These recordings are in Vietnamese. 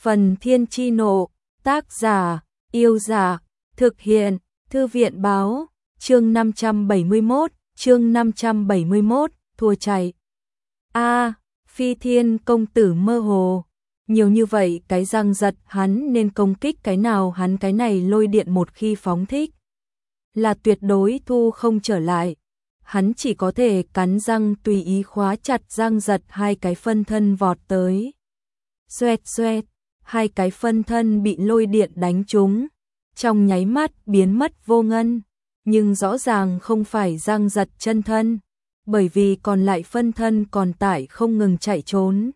Phần Thiên Chi Nộ, tác giả, Yêu Giả, thực hiện, Thư viện Báo, chương 571, thua chạy. Phi Thiên công tử mơ hồ. Nhiều như vậy cái răng giật hắn nên công kích cái nào hắn cái này lôi điện một khi phóng thích. Là tuyệt đối thu không trở lại. Hắn chỉ có thể cắn răng tùy ý khóa chặt răng giật hai cái phân thân vọt tới. Xoẹt xoẹt, hai cái phân thân bị lôi điện đánh trúng. Trong nháy mắt biến mất vô ngân. Nhưng rõ ràng không phải răng giật chân thân. Bởi vì còn lại phân thân còn tại không ngừng chạy trốn.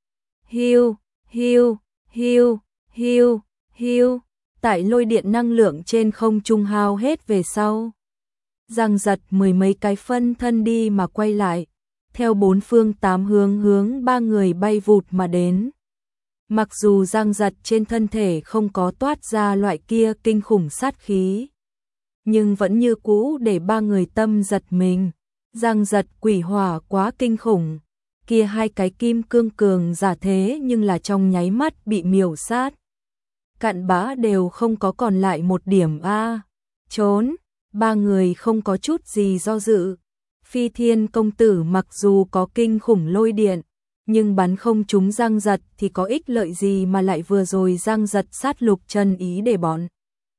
Hiu, hiu, hiu, hiu, hiu. Tại lôi điện năng lượng trên không trung hao hết về sau. Răng giật mười mấy cái phân thân đi mà quay lại. Theo bốn phương tám hướng ba người bay vụt mà đến. Mặc dù răng giật trên thân thể không có toát ra loại kia kinh khủng sát khí. Nhưng vẫn như cũ để ba người tâm giật mình. Răng giật quỷ hỏa quá kinh khủng. Kia hai cái kim cương cường giả thế nhưng là trong nháy mắt bị miểu sát. Cặn bã đều không có còn lại một điểm trốn. Ba người không có chút gì do dự. Phi Thiên công tử mặc dù có kinh khủng lôi điện, nhưng bắn không trúng răng giật thì có ích lợi gì mà lại vừa rồi răng giật sát lục chân ý để bọn.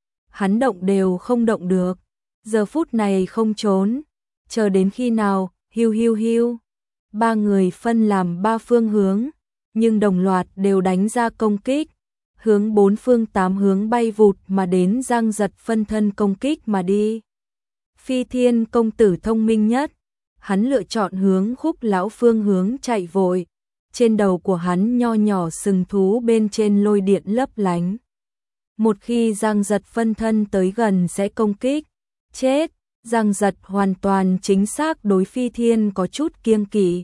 Hắn động đều không động được. Giờ phút này không trốn. Chờ đến khi nào, hiu hiu hiu. Ba người phân làm ba phương hướng, nhưng đồng loạt đều đánh ra công kích. Hướng bốn phương tám hướng bay vụt mà đến răng giật phân thân công kích mà đi. Phi Thiên công tử thông minh nhất. Hắn lựa chọn hướng Khúc lão phương hướng chạy vội. Trên đầu của hắn nho nhỏ sừng thú bên trên lôi điện lấp lánh. Một khi răng giật phân thân tới gần sẽ công kích. Chết! Răng giật hoàn toàn chính xác đối Phi Thiên có chút kiêng kỵ.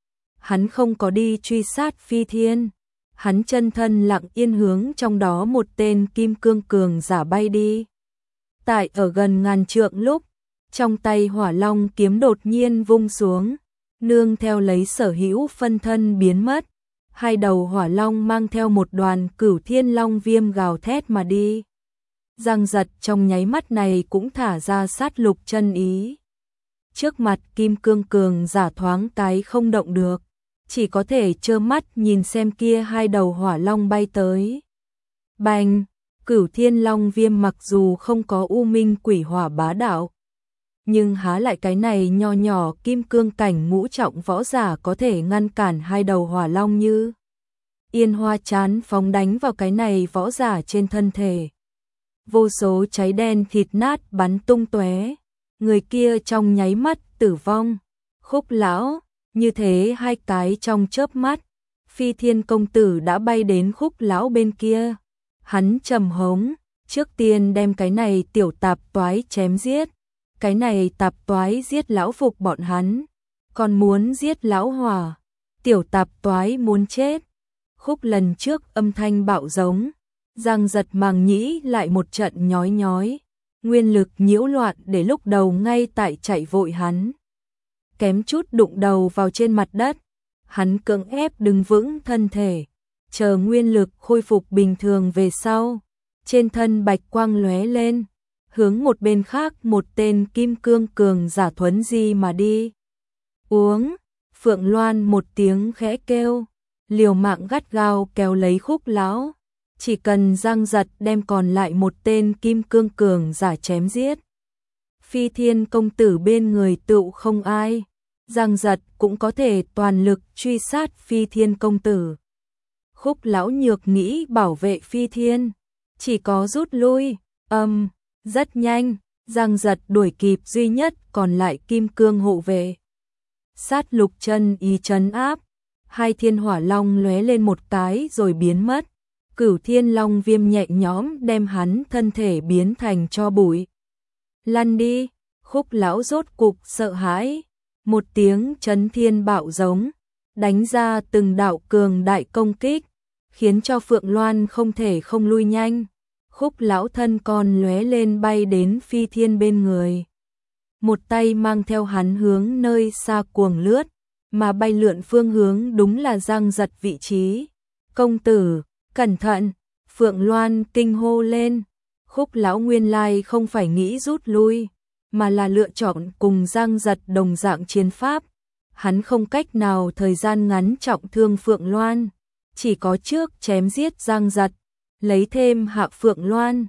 Hắn không có đi truy sát Phi Thiên. Hắn chân thân lặng yên hướng trong đó một tên kim cương cường giả bay đi. Tại ở gần ngàn trượng lúc, trong tay hỏa long kiếm đột nhiên vung xuống, nương theo lấy sở hữu phân thân biến mất. Hai đầu hỏa long mang theo một đoàn cửu thiên long viêm gào thét mà đi. Răng giật trong nháy mắt này cũng thả ra sát lục chân ý. Trước mặt kim cương cường giả thoáng cái không động được, chỉ có thể trơ mắt nhìn xem kia hai đầu hỏa long bay tới. Bành! Cửu thiên long viêm mặc dù không có u minh quỷ hỏa bá đạo, nhưng há lại cái này nho nhỏ kim cương cảnh ngũ trọng võ giả có thể ngăn cản hai đầu hỏa long như yên hoa chán phóng đánh vào cái này võ giả trên thân thể. Vô số cháy đen thịt nát bắn tung tóe, người kia trong nháy mắt tử vong. Khúc lão, như thế hai cái trong chớp mắt, Phi Thiên công tử đã bay đến Khúc lão bên kia. Hắn trầm hống, trước tiên đem cái này tiểu tạp toái chém giết. Cái này tạp toái giết lão phục bọn hắn, còn muốn giết lão hòa. Tiểu tạp toái muốn chết. Khúc lần trước âm thanh bạo giống, răng giật màng nhĩ lại một trận nhói nhói. Nguyên lực nhiễu loạn để lúc đầu ngay tại chạy vội hắn. Kém chút đụng đầu vào trên mặt đất. Hắn cưỡng ép đứng vững thân thể. Chờ nguyên lực khôi phục bình thường về sau. Trên thân bạch quang lóe lên. Hướng một bên khác một tên kim cương cường giả thuấn di mà đi. Uống, Phượng Loan một tiếng khẽ kêu. Liều mạng gắt gao kéo lấy Khúc lão. Chỉ cần răng giật đem còn lại một tên kim cương cường giả chém giết. Phi Thiên công tử bên người tựu không ai. Răng giật cũng có thể toàn lực truy sát Phi Thiên công tử. Khúc lão nhược nghĩ bảo vệ Phi Thiên, chỉ có rút lui. Rất nhanh, răng giật đuổi kịp duy nhất còn lại kim cương hộ vệ. Sát lục chân ý trấn áp, hai thiên hỏa long lóe lên một cái rồi biến mất. Cửu thiên long viêm nhẹ nhõm đem hắn thân thể biến thành tro bụi. Lăn đi! Khúc lão rốt cục sợ hãi. Một tiếng chấn thiên bạo giống, đánh ra từng đạo cường đại công kích, khiến cho Phượng Loan không thể không lui nhanh. Khúc lão thân con lóe lên bay đến Phi Thiên bên người. Một tay mang theo hắn hướng nơi xa cuồng lướt, mà bay lượn phương hướng đúng là răng giật vị trí. Công tử, Cẩn thận, Phượng Loan kinh hô lên. Khúc lão nguyên lai không phải nghĩ rút lui, mà là lựa chọn cùng Giang Giật đồng dạng chiến pháp. Hắn không cách nào thời gian ngắn trọng thương Phượng Loan, chỉ có trước chém giết Giang Giật, lấy thêm hạ Phượng Loan.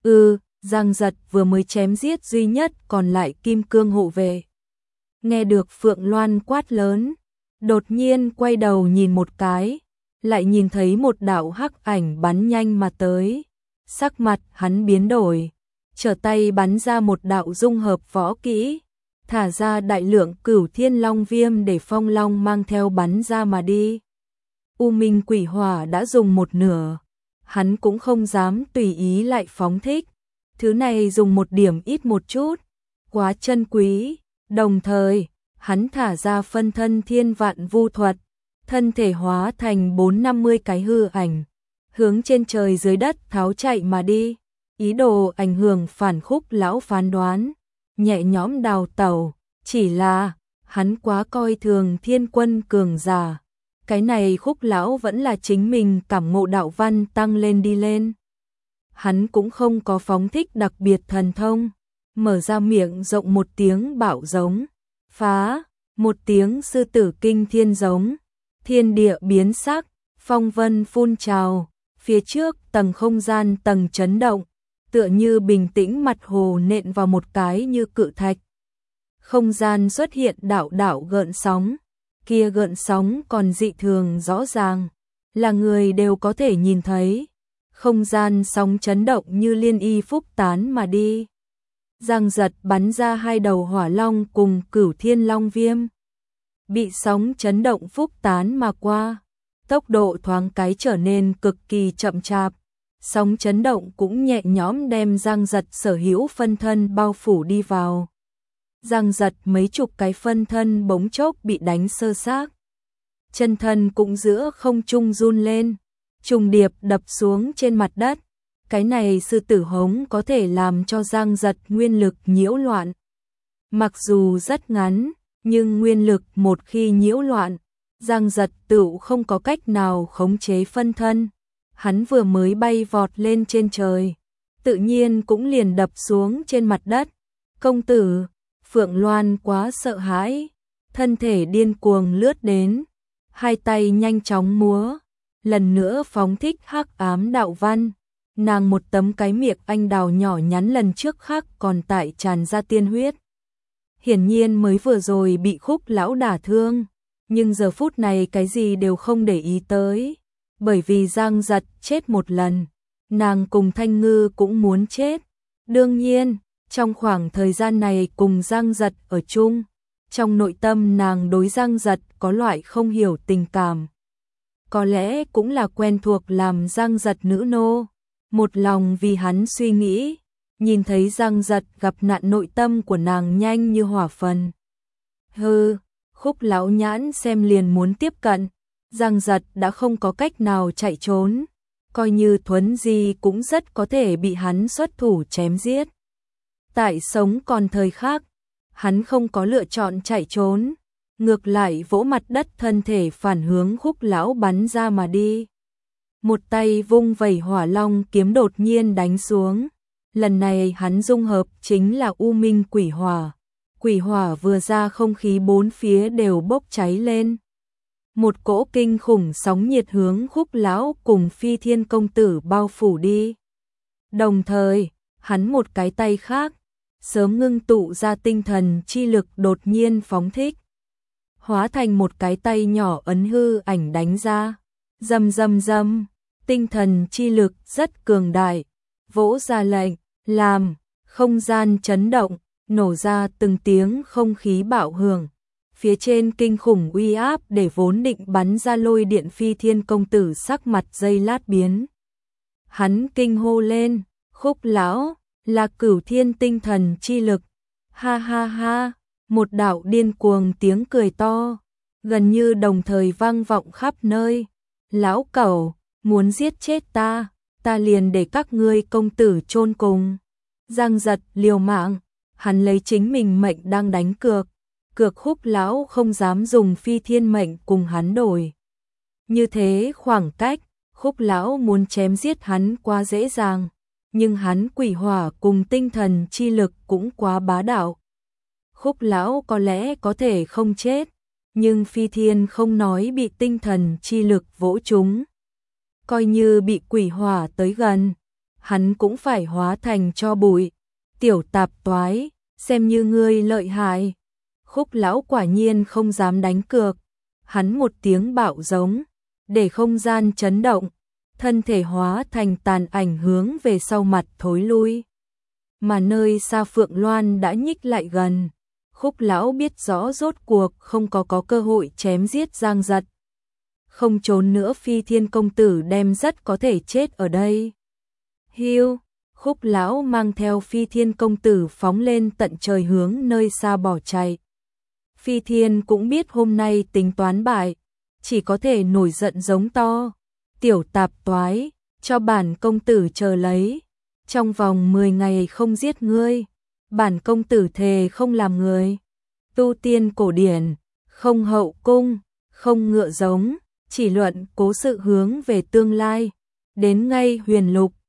Giang Giật vừa mới chém giết duy nhất còn lại kim cương hộ vệ. Nghe được Phượng Loan quát lớn, đột nhiên quay đầu nhìn một cái, lại nhìn thấy một đạo hắc ảnh bắn nhanh mà tới. Sắc mặt hắn biến đổi, trở tay bắn ra một đạo dung hợp võ kỹ, thả ra đại lượng Cửu Thiên Long Viêm để phong long mang theo bắn ra mà đi. U Minh Quỷ Hỏa đã dùng một nửa, hắn cũng không dám tùy ý lại phóng thích. Thứ này dùng một điểm ít một chút, quá chân quý. Đồng thời, hắn thả ra phân thân thiên vạn vu thuật, thân thể hóa thành 450 cái hư ảnh, hướng trên trời dưới đất tháo chạy mà đi, ý đồ ảnh hưởng phản Khúc lão phán đoán, nhẹ nhõm đào tẩu. Chỉ là hắn quá coi thường thiên quân cường giả, cái này Khúc lão vẫn là chính mình cảm ngộ đạo văn tăng lên đi lên. Hắn cũng không có phóng thích đặc biệt thần thông, mở ra miệng rộng một tiếng bạo giống, phá, một tiếng sư tử kinh thiên giống, thiên địa biến sắc, phong vân phun trào, phía trước tầng không gian tầng chấn động, tựa như bình tĩnh mặt hồ nện vào một cái như cự thạch. Không gian xuất hiện đạo đạo gợn sóng, kia gợn sóng còn dị thường rõ ràng, là người đều có thể nhìn thấy. Không gian sóng chấn động như liên y phúc tán mà đi. Giang Giật bắn ra hai đầu hỏa long cùng Cửu Thiên Long Viêm, bị sóng chấn động phúc tán mà qua, tốc độ thoáng cái trở nên cực kỳ chậm chạp. Sóng chấn động cũng nhẹ nhõm đem Giang Giật sở hữu phân thân bao phủ đi vào. Giang Giật mấy chục cái phân thân bỗng chốc bị đánh sơ xác, chân thân cũng giữa không trung run lên, trùng điệp đập xuống trên mặt đất. Cái này sư tử hống có thể làm cho Giang Giật nguyên lực nhiễu loạn. Mặc dù rất ngắn, nhưng nguyên lực một khi nhiễu loạn, Giang Giật tựu không có cách nào khống chế phân thân. Hắn vừa mới bay vọt lên trên trời, tự nhiên cũng liền đập xuống trên mặt đất. Công tử, Phượng Loan quá sợ hãi, thân thể điên cuồng lướt đến, hai tay nhanh chóng múa, lần nữa phóng thích hắc ám đạo văn. Nàng một tấm cái miệng anh đào nhỏ nhắn lần trước khác còn tại tràn ra tiên huyết. Hiển nhiên mới vừa rồi bị Khúc lão đả thương, nhưng giờ phút này cái gì đều không để ý tới, bởi vì Giang Giật chết một lần, nàng cùng Thanh Ngư cũng muốn chết. Đương nhiên, trong khoảng thời gian này cùng Giang Giật ở chung, trong nội tâm nàng đối Giang Giật có loại không hiểu tình cảm. Có lẽ cũng là quen thuộc làm Giang Giật nữ nô, một lòng vì hắn suy nghĩ, nhìn thấy Giang Giật gặp nạn nội tâm của nàng nhanh như hỏa phần. Khúc lão nhãn xem liền muốn tiếp cận, Giang Giật đã không có cách nào chạy trốn, coi như thuấn di cũng rất có thể bị hắn xuất thủ chém giết. Tại sống còn thời khắc, hắn không có lựa chọn chạy trốn, ngược lại vỗ mặt đất thân thể phản hướng Khúc lão bắn ra mà đi. Một tay vung vẩy hỏa long kiếm đột nhiên đánh xuống, lần này hắn dung hợp chính là U Minh Quỷ Hỏa. Quỷ hỏa vừa ra không khí bốn phía đều bốc cháy lên. Một cỗ kinh khủng sóng nhiệt hướng Khúc lão cùng Phi Thiên công tử bao phủ đi. Đồng thời, hắn một cái tay khác, sớm ngưng tụ ra tinh thần chi lực đột nhiên phóng thích. Hóa thành một cái tay nhỏ ấn hư ảnh đánh ra. Rầm rầm rầm, tinh thần chi lực rất cường đại, vỗ ra lệnh, làm, không gian chấn động, nổ ra từng tiếng không khí bạo hưởng. Phía trên kinh khủng uy áp để vốn định bắn ra lôi điện Phi Thiên công tử sắc mặt giây lát biến. Hắn kinh hô lên, Khúc lão, là Cửu Thiên tinh thần chi lực. Ha ha ha, một đạo điên cuồng tiếng cười to, gần như đồng thời vang vọng khắp nơi. Lão cẩu, muốn giết chết ta, ta liền để các ngươi công tử chôn cùng. Giang Giật liều mạng, hắn lấy chính mình mệnh đang đánh cược, Khúc lão không dám dùng Phi Thiên mệnh cùng hắn đổi. Như thế khoảng cách, Khúc lão muốn chém giết hắn quá dễ dàng, nhưng hắn quỷ hỏa cùng tinh thần chi lực cũng quá bá đạo. Khúc lão có lẽ có thể không chết, nhưng Phi Thiên không nói bị tinh thần chi lực vỗ trúng. Coi như bị quỷ hỏa tới gần, hắn cũng phải hóa thành tro bụi. Tiểu tạp toái, xem như ngươi lợi hại. Khúc lão quả nhiên không dám đánh cược. Hắn một tiếng bạo giống, để không gian chấn động, thân thể hóa thành tàn ảnh hướng về sau mặt thối lui. Mà nơi xa Phượng Loan đã nhích lại gần. Khúc lão biết rõ rốt cuộc không có cơ hội chém giết Giang Giật. Không trốn nữa, Phi Thiên công tử đem rất có thể chết ở đây. Hiu, Khúc lão mang theo Phi Thiên công tử phóng lên tận trời hướng nơi xa bỏ chạy. Phi Thiên cũng biết hôm nay tính toán bại, chỉ có thể nổi giận giống to. Tiểu tạp toái, cho bản công tử chờ lấy. Trong vòng 10 ngày không giết ngươi, bản công tử thề không làm người. Tu tiên cổ điển, không hậu cung, không ngựa giống, chỉ luận cố sự hướng về tương lai. Đến ngay huyền lục,